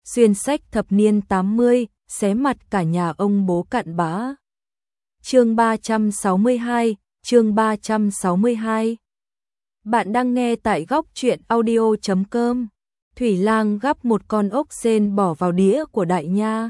xuyên sách thập niên 80, xé mặt cả nhà ông bố cặn bã. Chương 362, chương 362. Bạn đang nghe tại góc truyện audio.com. Thủy Lang gắp một con ốc sên bỏ vào đĩa của Đại Nha.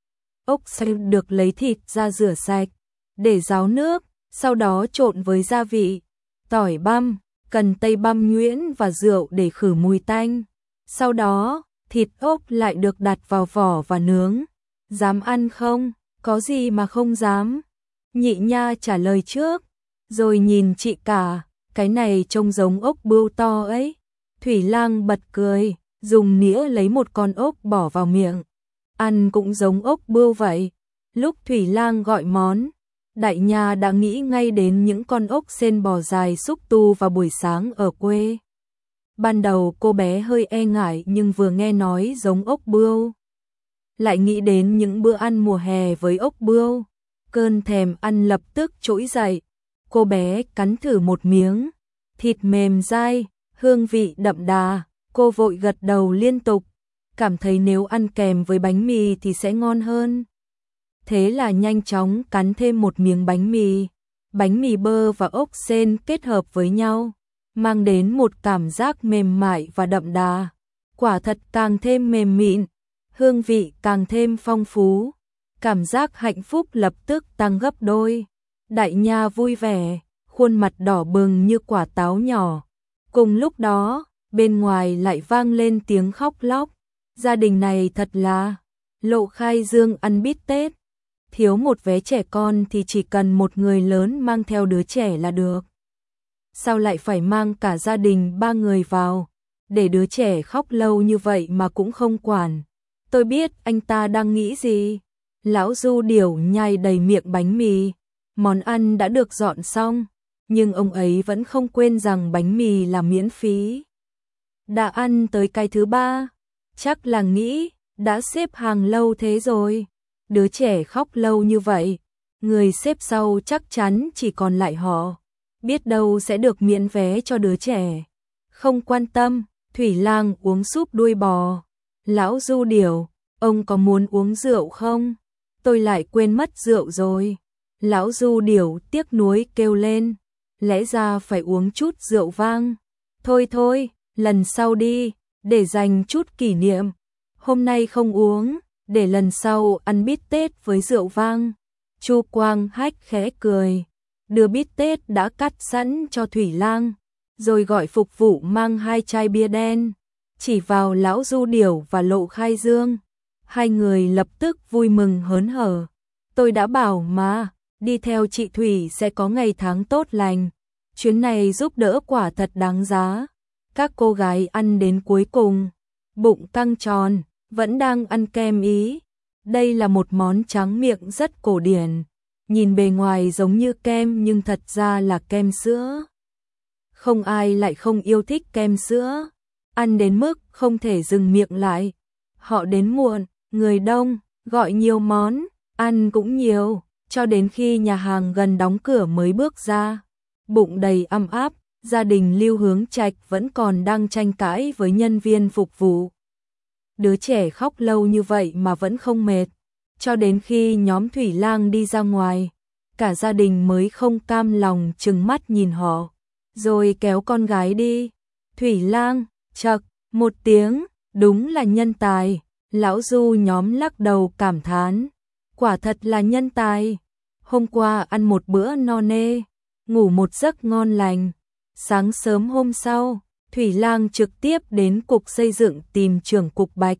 Ốc sên được lấy thịt ra rửa sạch, để ráo nước, sau đó trộn với gia vị, tỏi băm, cần tây băm nhuyễn và rượu để khử mùi tanh. Sau đó, thịt ốc lại được đặt vào vỏ và nướng. Dám ăn không? Có gì mà không dám? Nhị Nha trả lời trước, rồi nhìn chị cả, cái này trông giống ốc bươu to ấy. Thủy Lang bật cười, dùng nĩa lấy một con ốc bỏ vào miệng. Ăn cũng giống ốc bươu vậy. Lúc Thủy Lang gọi món, Đại Nha đã nghĩ ngay đến những con ốc sên bò dài xúc tu vào buổi sáng ở quê. Ban đầu cô bé hơi e ngại nhưng vừa nghe nói giống ốc bươu, lại nghĩ đến những bữa ăn mùa hè với ốc bươu. Cơn thèm ăn lập tức trỗi dậy. Cô bé cắn thử một miếng, thịt mềm dai, hương vị đậm đà, cô vội gật đầu liên tục, cảm thấy nếu ăn kèm với bánh mì thì sẽ ngon hơn. Thế là nhanh chóng cắn thêm một miếng bánh mì bơ và ốc sên kết hợp với nhau, mang đến một cảm giác mềm mại và đậm đà. Quả thật càng thêm mềm mịn, hương vị càng thêm phong phú, cảm giác hạnh phúc lập tức tăng gấp đôi. Đại Nha vui vẻ, khuôn mặt đỏ bừng như quả táo nhỏ. Cùng lúc đó, bên ngoài lại vang lên tiếng khóc lóc. Gia đình này thật là Lộ Khai Dương ăn bít tết. Thiếu một vé trẻ con thì chỉ cần một người lớn mang theo đứa trẻ là được. Sao lại phải mang cả gia đình 3 người vào, để đứa trẻ khóc lâu như vậy mà cũng không quản. Tôi biết anh ta đang nghĩ gì. Lão Du Điểu nhai đầy miệng bánh mì. Món ăn đã được dọn xong, nhưng ông ấy vẫn không quên rằng bánh mì là miễn phí. Đã ăn tới cái thứ 3, chắc là nghĩ đã xếp hàng lâu thế rồi. Đứa trẻ khóc lâu như vậy, người xếp sau chắc chắn chỉ còn lại họ. Biết đâu sẽ được miễn vé cho đứa trẻ. Không quan tâm, Thủy Lang uống súp đuôi bò. Lão Du Điểu, ông có muốn uống rượu không? Tôi lại quên mất rượu rồi. Lão Du Điểu tiếc nuối kêu lên, lẽ ra phải uống chút rượu vang. Thôi thôi, lần sau đi, để dành chút kỷ niệm. Hôm nay không uống, để lần sau ăn bít tết với rượu vang. Chu Quang Hách khẽ cười, đưa bít tết đã cắt sẵn cho Thủy Lang, rồi gọi phục vụ mang 2 chai bia đen, chỉ vào Lão Du Điểu và Lộ Khai Dương. Hai người lập tức vui mừng hớn hở. Tôi đã bảo mà, đi theo chị Thủy sẽ có ngày tháng tốt lành. Chuyến này giúp đỡ quả thật đáng giá. Các cô gái ăn đến cuối cùng, bụng căng tròn, vẫn đang ăn kem ý. Đây là một món tráng miệng rất cổ điển. Nhìn bề ngoài giống như kem nhưng thật ra là kem sữa. Không ai lại không yêu thích kem sữa. Ăn đến mức không thể dừng miệng lại. Họ đến muộn, người đông, gọi nhiều món, ăn cũng nhiều, cho đến khi nhà hàng gần đóng cửa mới bước ra. Bụng đầy ăm áp, gia đình Lưu Hướng Trạch vẫn còn đang tranh cãi với nhân viên phục vụ. Đứa trẻ khóc lâu như vậy mà vẫn không mệt. Cho đến khi nhóm Thủy Lang đi ra ngoài, cả gia đình mới không cam lòng trừng mắt nhìn họ, rồi kéo con gái đi. Thủy Lang, chậc, một tiếng, đúng là nhân tài. Lão Du nhóm lắc đầu cảm thán, quả thật là nhân tài. Hôm qua ăn một bữa no nê, ngủ một giấc ngon lành. Sáng sớm hôm sau, Thủy Lang trực tiếp đến cục xây dựng tìm trưởng cục Bạch.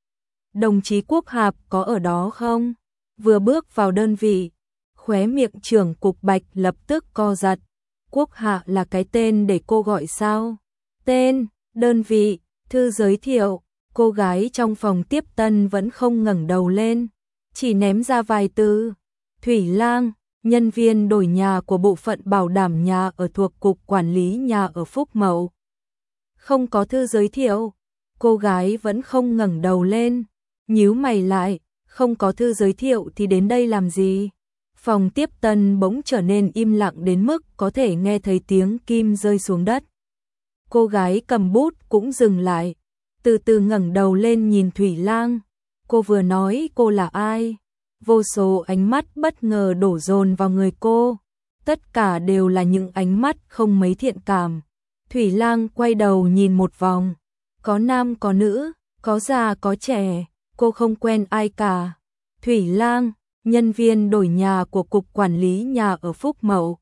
Đồng chí Quốc Hạp có ở đó không? Vừa bước vào đơn vị, khóe miệng trưởng cục Bạch lập tức co giật. Quốc Hạ là cái tên để cô gọi sao? Tên, đơn vị, thư giới thiệu. Cô gái trong phòng tiếp tân vẫn không ngẩng đầu lên, chỉ ném ra vài từ. Thủy Lang, nhân viên đổi nhà của bộ phận bảo đảm nhà ở thuộc cục quản lý nhà ở Phúc Mậu. Không có thư giới thiệu. Cô gái vẫn không ngẩng đầu lên, nhíu mày lại, không có thư giới thiệu thì đến đây làm gì? Phòng tiếp tân bỗng trở nên im lặng đến mức có thể nghe thấy tiếng kim rơi xuống đất. Cô gái cầm bút cũng dừng lại, từ từ ngẩng đầu lên nhìn Thủy Lang, Cô vừa nói cô là ai? Vô số ánh mắt bất ngờ đổ dồn vào người cô. Tất cả đều là những ánh mắt không mấy thiện cảm. Thủy Lang quay đầu nhìn một vòng. Có nam có nữ, có già có trẻ, cô không quen ai cả. Thủy Lang, nhân viên đổi nhà của Cục Quản lý Nhà ở Phúc Mậu.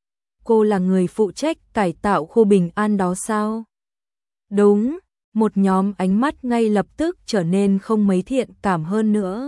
Cô là người phụ trách cải tạo khu bình an đó sao? Đúng, một nhóm ánh mắt ngay lập tức trở nên không mấy thiện cảm hơn nữa.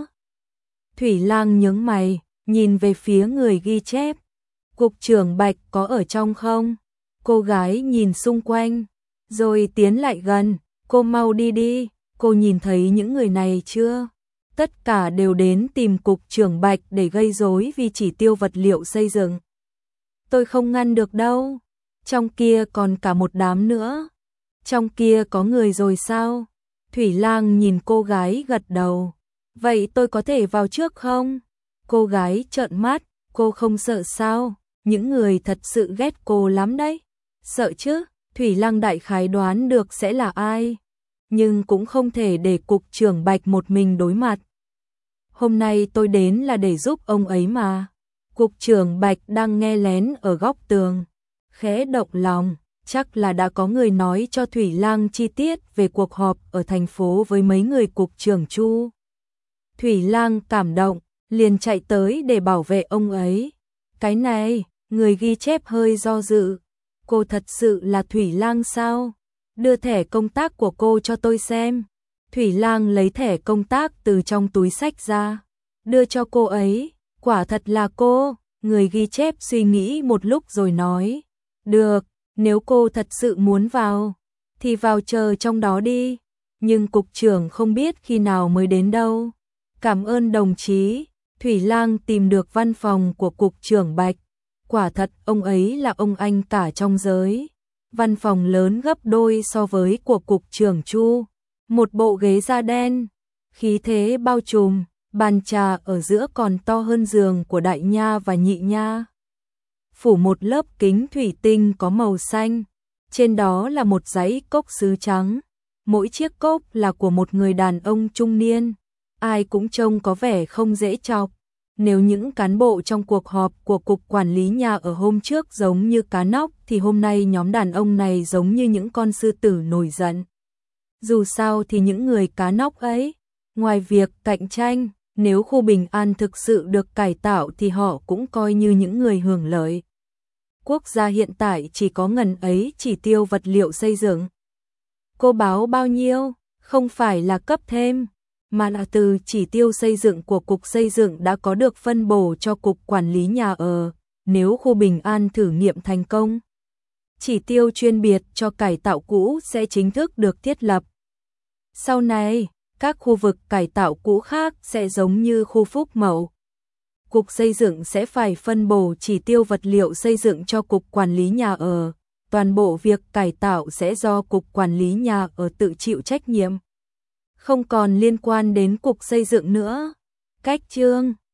Thủy Lang nhướng mày, nhìn về phía người ghi chép. Cục trưởng Bạch có ở trong không? Cô gái nhìn xung quanh, rồi tiến lại gần. Cô mau đi đi, cô nhìn thấy những người này chưa? Tất cả đều đến tìm Cục trưởng Bạch để gây rối vì chỉ tiêu vật liệu xây dựng. Tôi không ngăn được đâu. Trong kia còn cả một đám nữa. Trong kia có người rồi sao? Thủy Lang nhìn cô gái gật đầu. Vậy tôi có thể vào trước không? Cô gái trợn mắt, cô không sợ sao? Những người thật sự ghét cô lắm đấy. Sợ chứ, Thủy Lang đại khái đoán được sẽ là ai. Nhưng cũng không thể để Cục trưởng Bạch một mình đối mặt. Hôm nay tôi đến là để giúp ông ấy mà. Cục trưởng Bạch đang nghe lén ở góc tường. Khẽ động lòng, chắc là đã có người nói cho Thủy Lang chi tiết về cuộc họp ở thành phố với mấy người Cục trưởng Chu. Thủy Lang cảm động, liền chạy tới để bảo vệ ông ấy. Cái này, người ghi chép hơi do dự. Cô thật sự là Thủy Lang sao? Đưa thẻ công tác của cô cho tôi xem. Thủy Lang lấy thẻ công tác từ trong túi xách ra, đưa cho cô ấy. Quả thật là cô. Người ghi chép suy nghĩ một lúc rồi nói. Được, nếu cô thật sự muốn vào, thì vào chờ trong đó đi. Nhưng cục trưởng không biết khi nào mới đến đâu. Cảm ơn đồng chí. Thủy Lang tìm được văn phòng của Cục trưởng Bạch. Quả thật ông ấy là ông anh cả trong giới. Văn phòng lớn gấp đôi so với của Cục trưởng Chu. Một bộ ghế da đen, khí thế bao trùm, bàn trà ở giữa còn to hơn giường của đại nha và nhị nha. Phủ một lớp kính thủy tinh có màu xanh, trên đó là một dãy cốc sứ trắng. Mỗi chiếc cốc là của một người đàn ông trung niên, ai cũng trông có vẻ không dễ chọc. Nếu những cán bộ trong cuộc họp của Cục Quản lý Nhà ở hôm trước giống như cá nóc thì hôm nay nhóm đàn ông này giống như những con sư tử nổi giận. Dù sao thì những người cá nóc ấy, ngoài việc cạnh tranh, nếu khu bình an thực sự được cải tạo thì họ cũng coi như những người hưởng lợi. Quốc gia hiện tại chỉ có ngần ấy chỉ tiêu vật liệu xây dựng. Cô báo bao nhiêu, không phải là cấp thêm, mà là từ chỉ tiêu xây dựng của Cục Xây dựng đã có được phân bổ cho Cục Quản lý Nhà ở. Nếu khu bình an thử nghiệm thành công, chỉ tiêu chuyên biệt cho cải tạo cũ sẽ chính thức được thiết lập. Sau này, các khu vực cải tạo cũ khác sẽ giống như khu Phúc Mậu. Cục Xây dựng sẽ phải phân bổ chỉ tiêu vật liệu xây dựng cho Cục Quản lý Nhà ở. Toàn bộ việc cải tạo sẽ do Cục Quản lý Nhà ở tự chịu trách nhiệm. Không còn liên quan đến Cục Xây dựng nữa. Cách chương